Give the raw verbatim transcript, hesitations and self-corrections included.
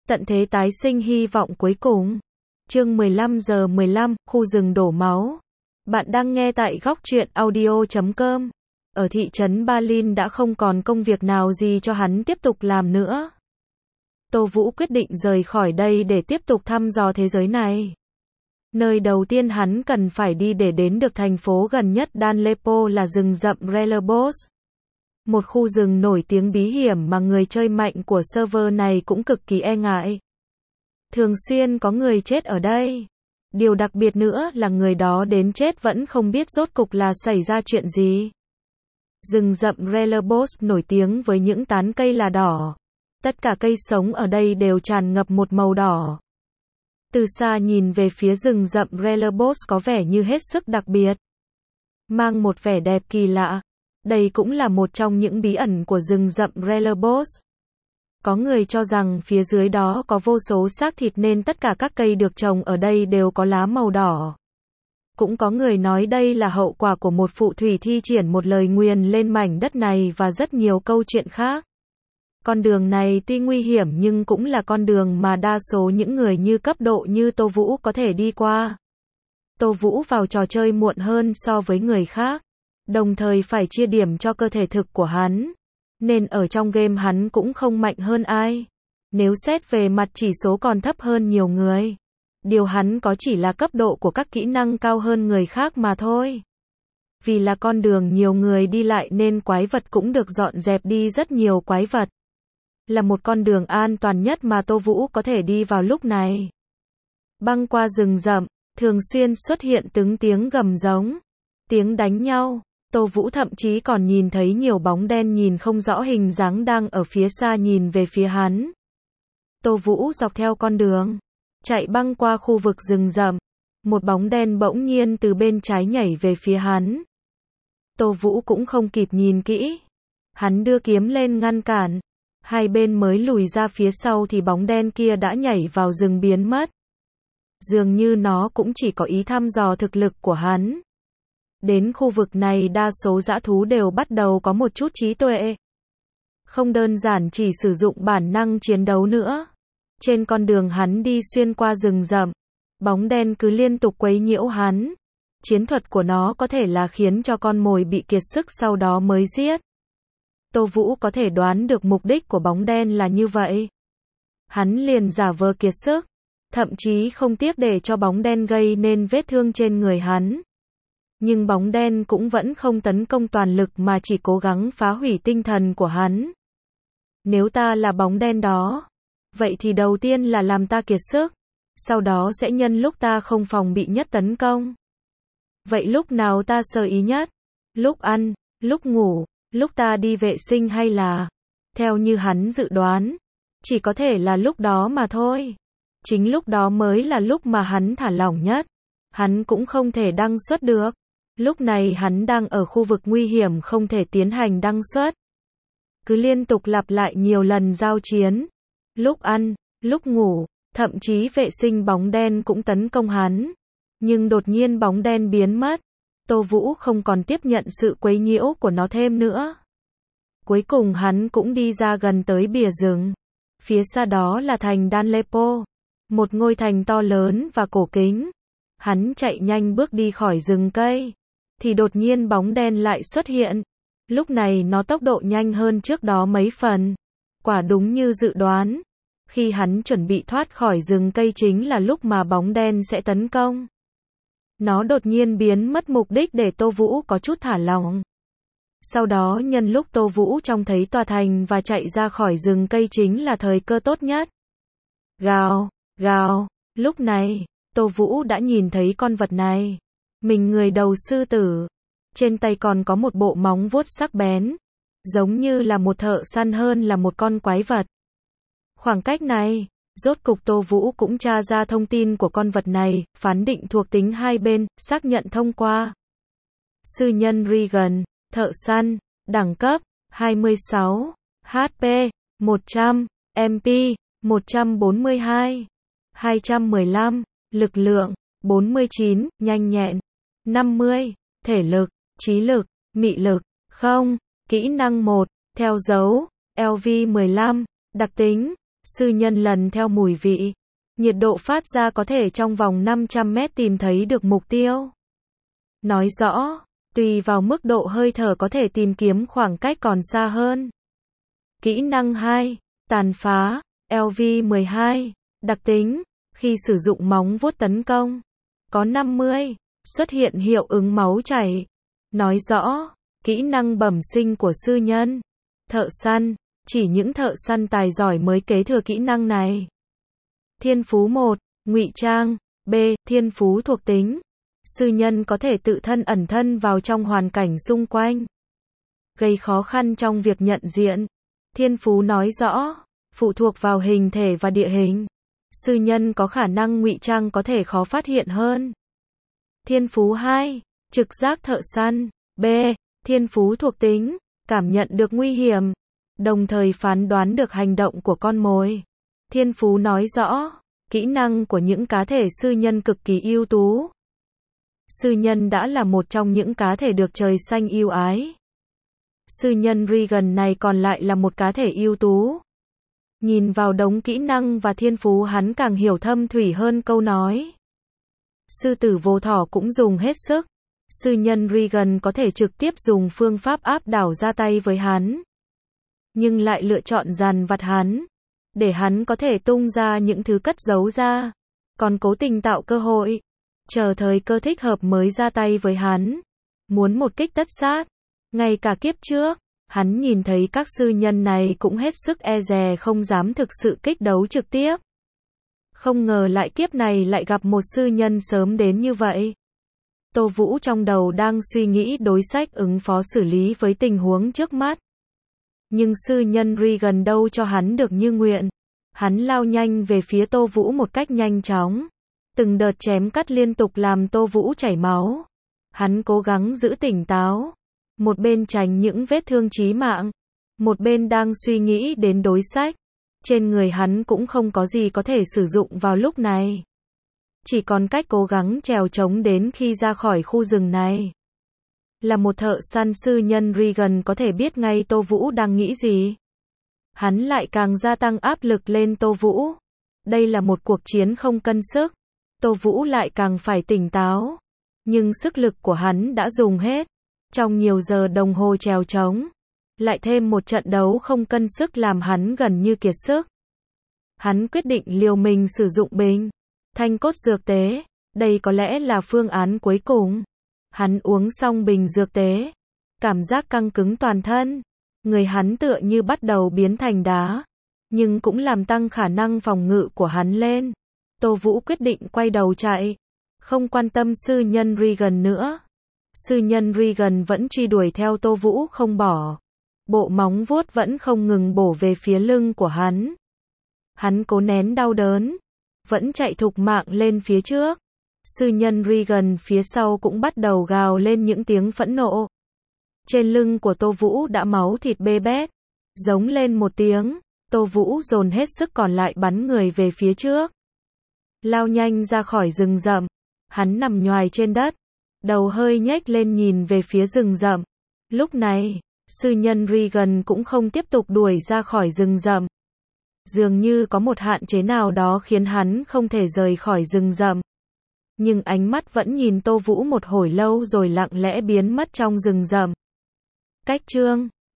Tận thế tái sinh hy vọng cuối cùng. Chương mười lăm giờ mười lăm, khu rừng đổ máu. Bạn đang nghe tại góc truyện audio chấm com. Ở thị trấn Berlin đã không còn công việc nào gì cho hắn tiếp tục làm nữa. Tô Vũ quyết định rời khỏi đây để tiếp tục thăm dò thế giới này. Nơi đầu tiên hắn cần phải đi để đến được thành phố gần nhất Danlepo là rừng rậm Relebos. Một khu rừng nổi tiếng bí hiểm mà người chơi mạnh của server này cũng cực kỳ e ngại. Thường xuyên có người chết ở đây. Điều đặc biệt nữa là người đó đến chết vẫn không biết rốt cục là xảy ra chuyện gì. Rừng rậm Relebos nổi tiếng với những tán cây là đỏ. Tất cả cây sống ở đây đều tràn ngập một màu đỏ. Từ xa nhìn về phía rừng rậm Relebos có vẻ như hết sức đặc biệt. Mang một vẻ đẹp kỳ lạ. Đây cũng là một trong những bí ẩn của rừng rậm Relebos. Có người cho rằng phía dưới đó có vô số xác thịt nên tất cả các cây được trồng ở đây đều có lá màu đỏ. Cũng có người nói đây là hậu quả của một phù thủy thi triển một lời nguyền lên mảnh đất này và rất nhiều câu chuyện khác. Con đường này tuy nguy hiểm nhưng cũng là con đường mà đa số những người như cấp độ như Tô Vũ có thể đi qua. Tô Vũ vào trò chơi muộn hơn so với người khác. Đồng thời phải chia điểm cho cơ thể thực của hắn. Nên ở trong game hắn cũng không mạnh hơn ai. Nếu xét về mặt chỉ số còn thấp hơn nhiều người. Điều hắn có chỉ là cấp độ của các kỹ năng cao hơn người khác mà thôi. Vì là con đường nhiều người đi lại nên quái vật cũng được dọn dẹp đi rất nhiều quái vật. Là một con đường an toàn nhất mà Tô Vũ có thể đi vào lúc này. Băng qua rừng rậm, thường xuyên xuất hiện từng tiếng gầm giống, tiếng đánh nhau. Tô Vũ thậm chí còn nhìn thấy nhiều bóng đen nhìn không rõ hình dáng đang ở phía xa nhìn về phía hắn. Tô Vũ dọc theo con đường, chạy băng qua khu vực rừng rậm. Một bóng đen bỗng nhiên từ bên trái nhảy về phía hắn. Tô Vũ cũng không kịp nhìn kỹ. Hắn đưa kiếm lên ngăn cản. Hai bên mới lùi ra phía sau thì bóng đen kia đã nhảy vào rừng biến mất. Dường như nó cũng chỉ có ý thăm dò thực lực của hắn. Đến khu vực này đa số dã thú đều bắt đầu có một chút trí tuệ. Không đơn giản chỉ sử dụng bản năng chiến đấu nữa. Trên con đường hắn đi xuyên qua rừng rậm, bóng đen cứ liên tục quấy nhiễu hắn. Chiến thuật của nó có thể là khiến cho con mồi bị kiệt sức sau đó mới giết. Tô Vũ có thể đoán được mục đích của bóng đen là như vậy. Hắn liền giả vờ kiệt sức, thậm chí không tiếc để cho bóng đen gây nên vết thương trên người hắn. Nhưng bóng đen cũng vẫn không tấn công toàn lực mà chỉ cố gắng phá hủy tinh thần của hắn. Nếu ta là bóng đen đó, vậy thì đầu tiên là làm ta kiệt sức, sau đó sẽ nhân lúc ta không phòng bị nhất tấn công. Vậy lúc nào ta sơ ý nhất? Lúc ăn, lúc ngủ, lúc ta đi vệ sinh hay là, theo như hắn dự đoán, chỉ có thể là lúc đó mà thôi. Chính lúc đó mới là lúc mà hắn thả lỏng nhất. Hắn cũng không thể đăng xuất được. Lúc này hắn đang ở khu vực nguy hiểm không thể tiến hành đăng xuất. Cứ liên tục lặp lại nhiều lần giao chiến. Lúc ăn, lúc ngủ, thậm chí vệ sinh bóng đen cũng tấn công hắn. Nhưng đột nhiên bóng đen biến mất. Tô Vũ không còn tiếp nhận sự quấy nhiễu của nó thêm nữa. Cuối cùng hắn cũng đi ra gần tới bìa rừng. Phía xa đó là thành Danlepo. Một ngôi thành to lớn và cổ kính. Hắn chạy nhanh bước đi khỏi rừng cây. Thì đột nhiên bóng đen lại xuất hiện. Lúc này nó tốc độ nhanh hơn trước đó mấy phần. Quả đúng như dự đoán. Khi hắn chuẩn bị thoát khỏi rừng cây chính là lúc mà bóng đen sẽ tấn công. Nó đột nhiên biến mất mục đích để Tô Vũ có chút thả lỏng. Sau đó nhân lúc Tô Vũ trông thấy tòa thành và chạy ra khỏi rừng cây chính là thời cơ tốt nhất. Gào, gào, lúc này, Tô Vũ đã nhìn thấy con vật này. Mình người đầu sư tử. Trên tay còn có một bộ móng vuốt sắc bén. Giống như là một thợ săn hơn là một con quái vật. Khoảng cách này, rốt cục Tô Vũ cũng tra ra thông tin của con vật này, phán định thuộc tính hai bên, xác nhận thông qua. Sư nhân Regan, thợ săn, đẳng cấp, hai mươi sáu, hát pê, một trăm, em pê, một trăm bốn mươi hai, hai trăm mười lăm, lực lượng, bốn mươi chín, nhanh nhẹn, năm mươi, thể lực, trí lực, mị lực, không, kỹ năng một, theo dấu, lv mười lăm, đặc tính, Sư nhân lần theo mùi vị. Nhiệt độ phát ra có thể trong vòng năm trăm mét tìm thấy được mục tiêu. Nói rõ, tùy vào mức độ hơi thở có thể tìm kiếm khoảng cách còn xa hơn. Kỹ năng hai. Tàn phá. L V mười hai. Đặc tính. Khi sử dụng móng vuốt tấn công, có năm mươi. Xuất hiện hiệu ứng máu chảy. Nói rõ, kỹ năng bẩm sinh của sư nhân. Thợ săn. Chỉ những thợ săn tài giỏi mới kế thừa kỹ năng này. Thiên phú một. Ngụy trang. B. Thiên phú thuộc tính. Sư nhân có thể tự thân ẩn thân vào trong hoàn cảnh xung quanh, gây khó khăn trong việc nhận diện. Thiên phú nói rõ, phụ thuộc vào hình thể và địa hình. Sư nhân có khả năng ngụy trang có thể khó phát hiện hơn. Thiên phú hai. Trực giác thợ săn. B. Thiên phú thuộc tính. Cảm nhận được nguy hiểm, đồng thời phán đoán được hành động của con mồi. Thiên phú nói rõ, kỹ năng của những cá thể sư nhân cực kỳ ưu tú. Sư nhân đã là một trong những cá thể được trời xanh yêu ái. Sư nhân Regan này còn lại là một cá thể ưu tú. Nhìn vào đống kỹ năng và thiên phú hắn càng hiểu thâm thủy hơn câu nói. Sư tử vô thỏ cũng dùng hết sức. Sư nhân Regan có thể trực tiếp dùng phương pháp áp đảo ra tay với hắn, nhưng lại lựa chọn dằn vặt hắn, để hắn có thể tung ra những thứ cất giấu ra, còn cố tình tạo cơ hội, chờ thời cơ thích hợp mới ra tay với hắn. Muốn một kích tất sát. Ngay cả kiếp trước, hắn nhìn thấy các sư nhân này cũng hết sức e dè không dám thực sự kích đấu trực tiếp. Không ngờ lại kiếp này lại gặp một sư nhân sớm đến như vậy. Tô Vũ trong đầu đang suy nghĩ đối sách ứng phó xử lý với tình huống trước mắt. Nhưng sư nhân Regan đâu cho hắn được như nguyện. Hắn lao nhanh về phía Tô Vũ một cách nhanh chóng. Từng đợt chém cắt liên tục làm Tô Vũ chảy máu. Hắn cố gắng giữ tỉnh táo, một bên tránh những vết thương chí mạng, một bên đang suy nghĩ đến đối sách. Trên người hắn cũng không có gì có thể sử dụng vào lúc này. Chỉ còn cách cố gắng trèo trống đến khi ra khỏi khu rừng này. Là một thợ săn, sư nhân Regan có thể biết ngay Tô Vũ đang nghĩ gì. Hắn lại càng gia tăng áp lực lên Tô Vũ. Đây là một cuộc chiến không cân sức. Tô Vũ lại càng phải tỉnh táo. Nhưng sức lực của hắn đã dùng hết. Trong nhiều giờ đồng hồ trèo trống, lại thêm một trận đấu không cân sức làm hắn gần như kiệt sức. Hắn quyết định liều mình sử dụng bình thanh cốt dược tế. Đây có lẽ là phương án cuối cùng. Hắn uống xong bình dược tế, cảm giác căng cứng toàn thân. Người hắn tựa như bắt đầu biến thành đá, nhưng cũng làm tăng khả năng phòng ngự của hắn lên. Tô Vũ quyết định quay đầu chạy, không quan tâm sư nhân Regan nữa. Sư nhân Regan vẫn truy đuổi theo Tô Vũ không bỏ. Bộ móng vuốt vẫn không ngừng bổ về phía lưng của hắn. Hắn cố nén đau đớn, vẫn chạy thục mạng lên phía trước. Sư nhân Regan phía sau cũng bắt đầu gào lên những tiếng phẫn nộ. Trên lưng của Tô Vũ đã máu thịt bê bết. Giống lên một tiếng, Tô Vũ dồn hết sức còn lại bắn người về phía trước. Lao nhanh ra khỏi rừng rậm. Hắn nằm nhoài trên đất, đầu hơi nhếch lên nhìn về phía rừng rậm. Lúc này, sư nhân Regan cũng không tiếp tục đuổi ra khỏi rừng rậm. Dường như có một hạn chế nào đó khiến hắn không thể rời khỏi rừng rậm. Nhưng ánh mắt vẫn nhìn Tô Vũ một hồi lâu rồi lặng lẽ biến mất trong rừng rậm. Cách chương